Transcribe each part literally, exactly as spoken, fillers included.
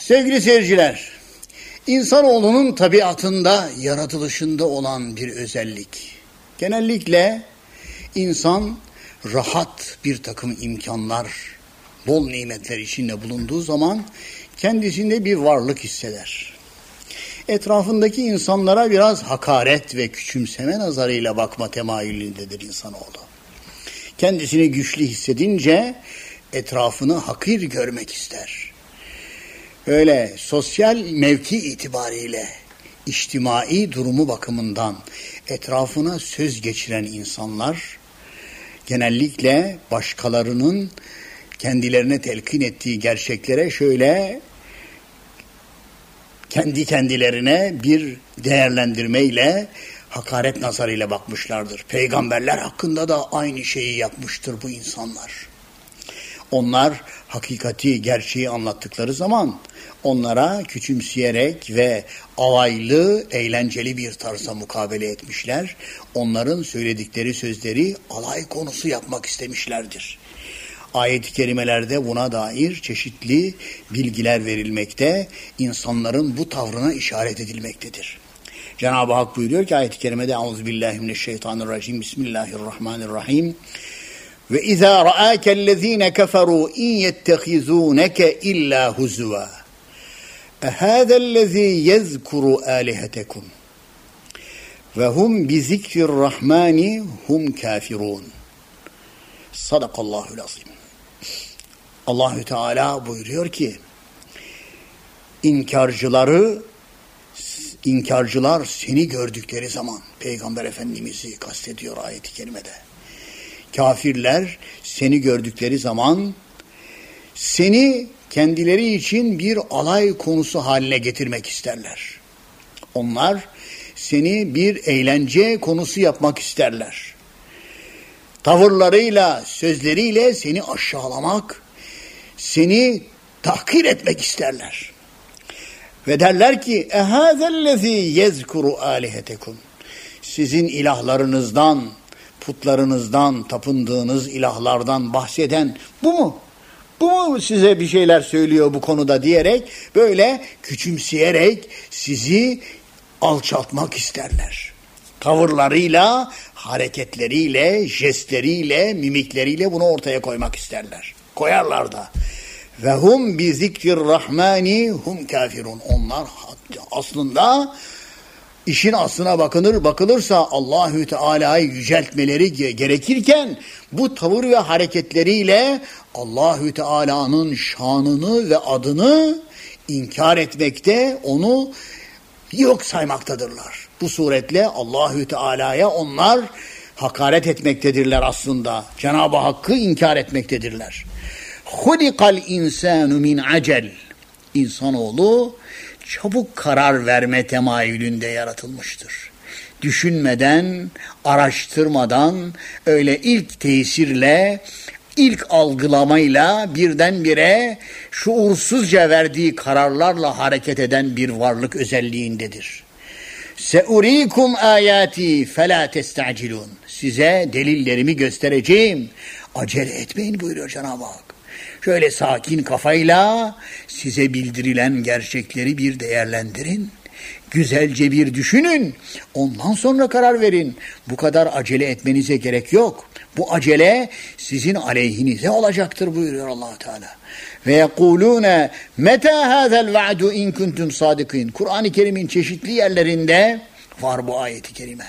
Sevgili seyirciler, insanoğlunun tabiatında, yaratılışında olan bir özellik. Genellikle insan rahat bir takım imkanlar, bol nimetler içinde bulunduğu zaman kendisinde bir varlık hisseder. Etrafındaki insanlara biraz hakaret ve küçümseme nazarıyla bakma temayülündedir insanoğlu. Kendisini güçlü hissedince etrafını hakir görmek ister. Öyle sosyal mevki itibariyle, içtimai durumu bakımından etrafına söz geçiren insanlar, genellikle başkalarının kendilerine telkin ettiği gerçeklere şöyle kendi kendilerine bir değerlendirmeyle, hakaret nazarıyla bakmışlardır. Peygamberler hakkında da aynı şeyi yapmıştır bu insanlar. Onlar hakikati, gerçeği anlattıkları zaman onlara küçümseyerek ve alaylı, eğlenceli bir tarzda mukabele etmişler. Onların söyledikleri sözleri alay konusu yapmak istemişlerdir. Ayet-i kerimelerde buna dair çeşitli bilgiler verilmekte, insanların bu tavrına işaret edilmektedir. Cenab-ı Hak buyuruyor ki ayet-i kerimede Euzubillahimineşşeytanirracim Bismillahirrahmanirrahim ve izâ ra'âkellezîne keferû in yettehizûneke illâ huzuvâ ehâzellezî yezkuru âlihetekum ve hum bizikrirrahmani hum kâfirûn. Sadakallahul azim. Allahü Teala buyuruyor ki inkarcıları inkarcılar seni gördükleri zaman, Peygamber Efendimiz'i kastediyor ayet-i kerimede. Kafirler seni gördükleri zaman seni kendileri için bir alay konusu haline getirmek isterler. Onlar seni bir eğlence konusu yapmak isterler. Tavırlarıyla, sözleriyle seni aşağılamak, seni tahkir etmek isterler. Ve derler ki ehâzellezî yezkuru âlihetekum. Sizin ilahlarınızdan, putlarınızdan, tapındığınız ilahlardan bahseden bu mu? Bu mu size bir şeyler söylüyor bu konuda diyerek, böyle küçümseyerek sizi alçaltmak isterler. Tavırlarıyla, hareketleriyle, jestleriyle, mimikleriyle bunu ortaya koymak isterler. Koyarlar da. Ve hum bi zikrirrahmani hum kafirun. Onlar aslında işin aslına bakılır, bakılırsa Allahü Teala'yı yüceltmeleri gerekirken bu tavır ve hareketleriyle Allahü Teala'nın şanını ve adını inkar etmekte, onu yok saymaktadırlar. Bu suretle Allahü Teala'ya onlar hakaret etmektedirler aslında. Cenab-ı Hakk'ı inkar etmektedirler. Hulikal insanu min acel. İnsanoğlu çabuk karar verme temayülünde yaratılmıştır. Düşünmeden, araştırmadan, öyle ilk tesirle, ilk algılamayla birdenbire şuursuzca verdiği kararlarla hareket eden bir varlık özelliğindedir. Seurikum ayati fela testacilun. Size delillerimi göstereceğim. Acele etmeyin buyuruyor Cenab-ı Hak. Şöyle sakin kafayla size bildirilen gerçekleri bir değerlendirin. Güzelce bir düşünün. Ondan sonra karar verin. Bu kadar acele etmenize gerek yok. Bu acele sizin aleyhinize olacaktır buyuruyor Allah Teala. Ve yekulune meta hazel va'du in kuntum sadikin. Kur'an-ı Kerim'in çeşitli yerlerinde var bu ayet-i kerime.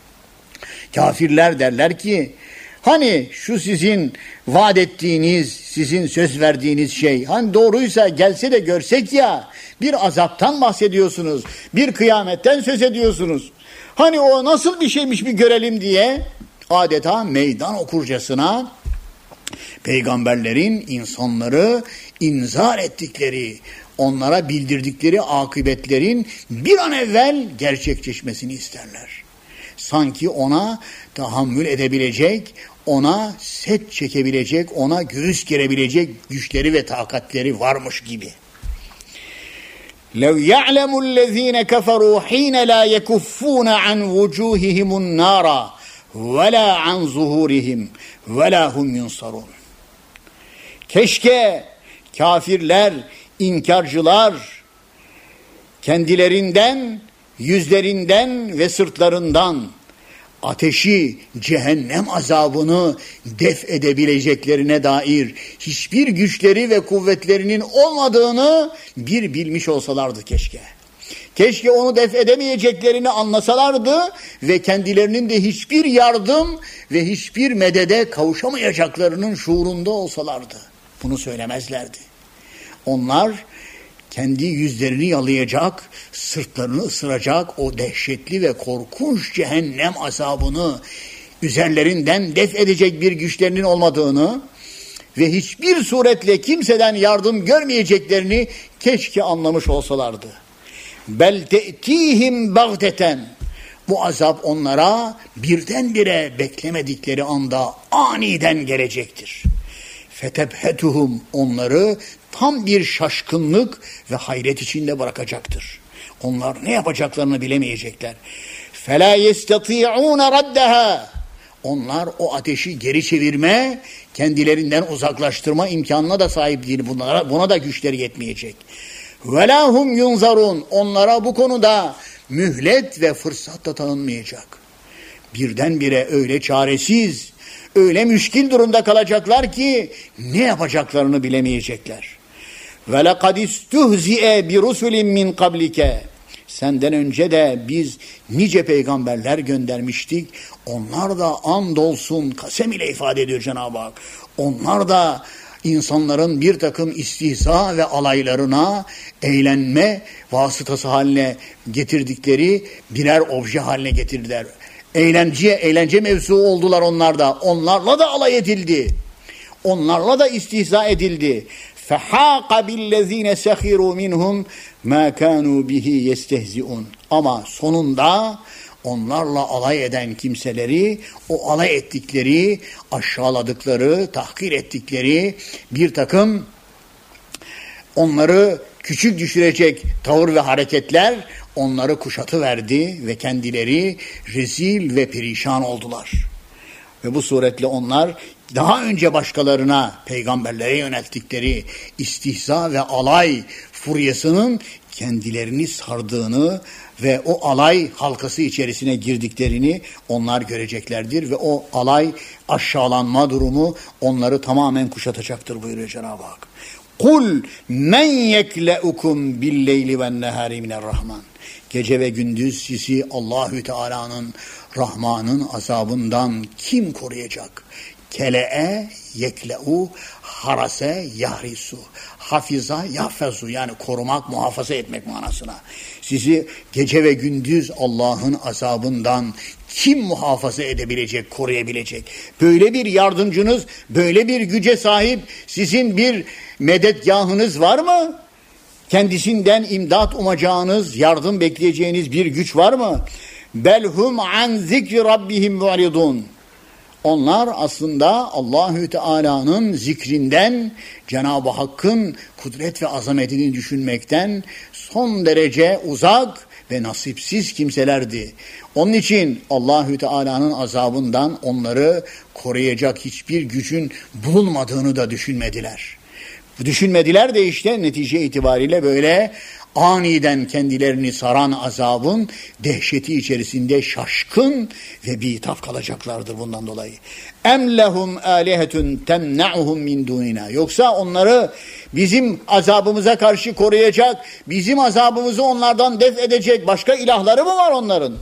Kafirler derler ki hani şu sizin vaat ettiğiniz, sizin söz verdiğiniz şey, hani doğruysa gelse de görsek ya, bir azaptan bahsediyorsunuz, bir kıyametten söz ediyorsunuz. Hani o nasıl bir şeymiş bir görelim diye adeta meydan okurcasına peygamberlerin insanları inzar ettikleri, onlara bildirdikleri akıbetlerin bir an evvel gerçekleşmesini isterler. Sanki ona tahammül edebilecek, ona set çekebilecek, ona göğüs gerebilecek güçleri ve takatleri varmış gibi. لَوْ يَعْلَمُ الَّذ۪ينَ كَفَرُوا ح۪ينَ لَا يَكُفُّونَ عَنْ وُجُوهِهِمُ النَّارَ وَلَا عَنْ ظُهُورِهِمْ وَلَا هُمْ يُنْصَرُونَ. Keşke kafirler inkarcılar kendilerinden, yüzlerinden ve sırtlarından ateşi, cehennem azabını def edebileceklerine dair hiçbir güçleri ve kuvvetlerinin olmadığını bir bilmiş olsalardı keşke. Keşke onu def edemeyeceklerini anlasalardı ve kendilerinin de hiçbir yardım ve hiçbir medede kavuşamayacaklarının şuurunda olsalardı. Bunu söylemezlerdi. Onlar kendi yüzlerini yalayacak, sırtlarını ısıracak o dehşetli ve korkunç cehennem azabını üzerlerinden def edecek bir güçlerinin olmadığını ve hiçbir suretle kimseden yardım görmeyeceklerini keşke anlamış olsalardı. Bel te'tihim bagdeten. Bu azap onlara birdenbire beklemedikleri anda aniden gelecektir. Fetebhetuhum, onları tam bir şaşkınlık ve hayret içinde bırakacaktır. Onlar ne yapacaklarını bilemeyecekler. فَلَا يَسْتَطِيعُونَ رَدَّهَا. Onlar o ateşi geri çevirme, kendilerinden uzaklaştırma imkanına da sahip değil. Bunlara, buna da güçleri yetmeyecek. وَلَا هُمْ يُنْزَرُونَ. Onlara bu konuda mühlet ve fırsat da tanınmayacak. Birdenbire öyle çaresiz, öyle müşkil durumda kalacaklar ki ne yapacaklarını bilemeyecekler. وَلَقَدْ اِسْتُهْزِئَ بِرُسُلٍ مِّنْ قَبْلِكَ. Senden önce de biz nice peygamberler göndermiştik. Onlar da andolsun, kasem ile ifade ediyor Cenab-ı Hak. Onlar da insanların bir takım istihza ve alaylarına, eğlenme vasıtası haline getirdikleri birer obje haline getirdiler. Eğlence, eğlence mevzu oldular onlar da. Onlarla da alay edildi. Onlarla da istihza edildi. فَحَاقَ بِالَّذ۪ينَ سَخِرُوا مِنْهُمْ مَا كَانُوا بِهِ يَسْتَهْزِئُونَ. Ama sonunda onlarla alay eden kimseleri, o alay ettikleri, aşağıladıkları, tahkir ettikleri bir takım onları küçük düşürecek tavır ve hareketler onları kuşatıverdi ve kendileri rezil ve perişan oldular. Ve bu suretle onlar daha önce başkalarına, peygamberlere yönelttikleri istihza ve alay furyasının kendilerini sardığını ve o alay halkası içerisine girdiklerini onlar göreceklerdir ve o alay aşağılanma durumu onları tamamen kuşatacaktır buyuruyor Cenab-ı Hak. Kul men yekleukum billeyli ven nehari minerrahman. Gece ve gündüz sizi Allahü Teala'nın, Rahman'ın azabından kim koruyacak? Kele'e yekle'u, harase yahrisu, hafiza yahfezu, yani korumak, muhafaza etmek manasına. Sizi gece ve gündüz Allah'ın azabından kim muhafaza edebilecek, koruyabilecek? Böyle bir yardımcınız, böyle bir güce sahip sizin bir medetgahınız var mı? Kendisinden imdat umacağınız, yardım bekleyeceğiniz bir güç var mı? Belhum an zikri rabbihim mu'ridun. Onlar aslında Allahü Teala'nın zikrinden, Cenab-ı Hakk'ın kudret ve azametini düşünmekten son derece uzak ve nasipsiz kimselerdi. Onun için Allahü Teala'nın azabından onları koruyacak hiçbir gücün bulunmadığını da düşünmediler. Düşünmediler de işte netice itibariyle böyle aniden kendilerini saran azabın dehşeti içerisinde şaşkın ve bitap kalacaklardır bundan dolayı. Em lehum alihetun temna'uhum min dunina. Yoksa onları bizim azabımıza karşı koruyacak, bizim azabımızı onlardan def edecek başka ilahları mı var onların?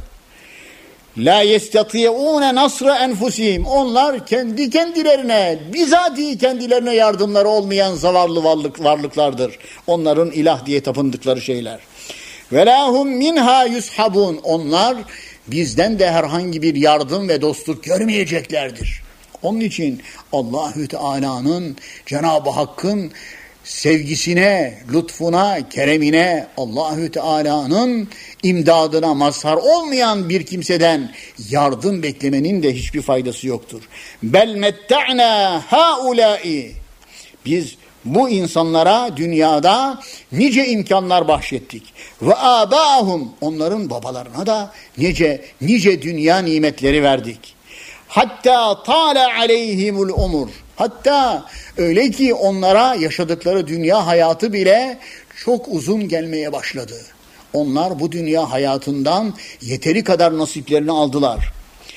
La yestati'une nasra enfusihim. Onlar kendi kendilerine, bizatihi kendilerine yardımları olmayan zavallı varlık, varlıklardır. Onların ilah diye tapındıkları şeyler. Ve lahum minha yushabun. Onlar bizden de herhangi bir yardım ve dostluk görmeyeceklerdir. Onun için Allahü Teala'nın, Cenab-ı Hakk'ın sevgisine, lütfuna, keremine, Allahü Teala'nın imdadına mazhar olmayan bir kimseden yardım beklemenin de hiçbir faydası yoktur. Bel metta'na haulâi. Biz bu insanlara dünyada nice imkanlar bahşettik. Ve âbâhum. Onların babalarına da nice nice dünya nimetleri verdik. Hatta tâle aleyhimul umur. Hatta öyle ki onlara yaşadıkları dünya hayatı bile çok uzun gelmeye başladı. Onlar bu dünya hayatından yeteri kadar nasiplerini aldılar.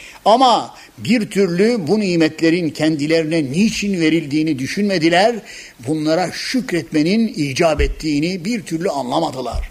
Ama bir türlü bu nimetlerin kendilerine niçin verildiğini düşünmediler. Bunlara şükretmenin icap ettiğini bir türlü anlamadılar.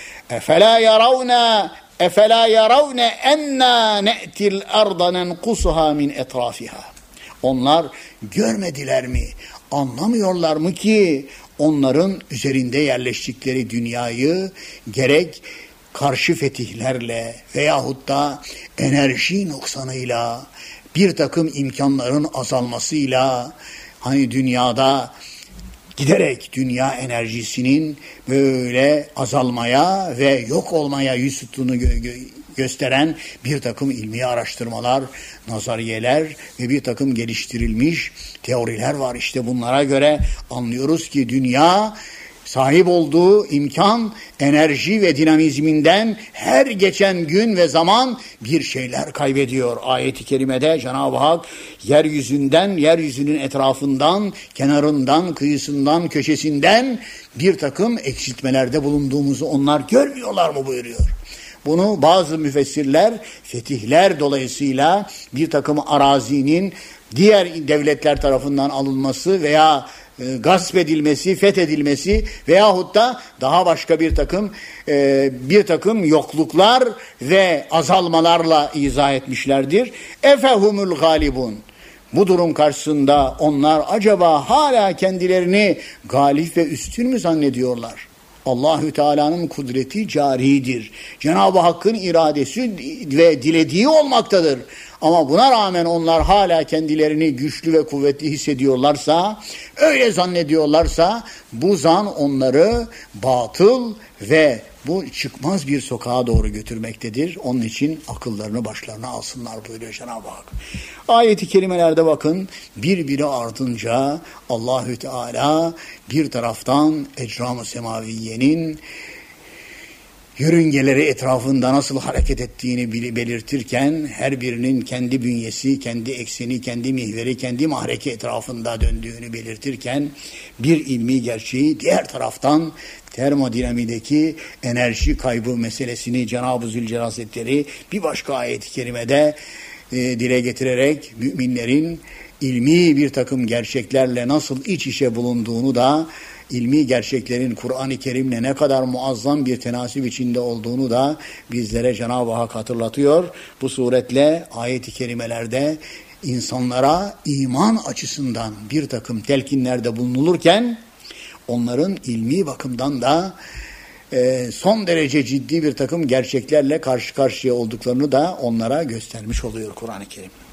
Efela yaravna efela yaravna enna ne'til arda nenqusuha min etrafiha. Onlar görmediler mi? Anlamıyorlar mı ki onların üzerinde yerleştikleri dünyayı gerek karşı fetihlerle veyahut da enerji noksanıyla, bir takım imkanların azalmasıyla, hani dünyada giderek dünya enerjisinin böyle azalmaya ve yok olmaya yüz tuttuğunu gö- gö- gösteren bir takım ilmi araştırmalar, nazariyeler ve bir takım geliştirilmiş teoriler var. İşte bunlara göre anlıyoruz ki dünya sahip olduğu imkan, enerji ve dinamizminden her geçen gün ve zaman bir şeyler kaybediyor. Ayet-i kerimede Cenab-ı Hak yeryüzünden, yeryüzünün etrafından, kenarından, kıyısından, köşesinden bir takım eksiltmelerde bulunduğumuzu onlar görmüyorlar mı buyuruyor. Bunu bazı müfessirler fetihler dolayısıyla bir takım arazinin diğer devletler tarafından alınması veya e, gasp edilmesi, fethedilmesi veyahut da daha başka bir takım e, bir takım yokluklar ve azalmalarla izah etmişlerdir. Efehumul galibun. Bu durum karşısında onlar acaba hala kendilerini galip ve üstün mü zannediyorlar? Allahü Teala'nın kudreti caridir. Cenab-ı Hakk'ın iradesi ve dilediği olmaktadır. Ama buna rağmen onlar hala kendilerini güçlü ve kuvvetli hissediyorlarsa, öyle zannediyorlarsa bu zan onları batıl ve bu çıkmaz bir sokağa doğru götürmektedir. Onun için akıllarını başlarına alsınlar buyuruyor Cenab-ı Hak. Ayet-i kerimelerde bakın birbiri ardınca Allahü Teala bir taraftan ecram-ı semaviyenin yörüngeleri etrafında nasıl hareket ettiğini belirtirken her birinin kendi bünyesi, kendi ekseni, kendi mihveri, kendi mahreki etrafında döndüğünü belirtirken bir ilmi gerçeği diğer taraftan termodinamideki enerji kaybı meselesini Cenab-ı Zülcelal Hazretleri bir başka ayet-i kerimede e, dile getirerek müminlerin ilmi bir takım gerçeklerle nasıl iç içe bulunduğunu da ilmi gerçeklerin Kur'an-ı Kerim'le ne kadar muazzam bir tenasip içinde olduğunu da bizlere Cenab-ı Hak hatırlatıyor. Bu suretle ayet-i kerimelerde insanlara iman açısından bir takım telkinlerde bulunulurken onların ilmi bakımdan da e, son derece ciddi bir takım gerçeklerle karşı karşıya olduklarını da onlara göstermiş oluyor Kur'an-ı Kerim.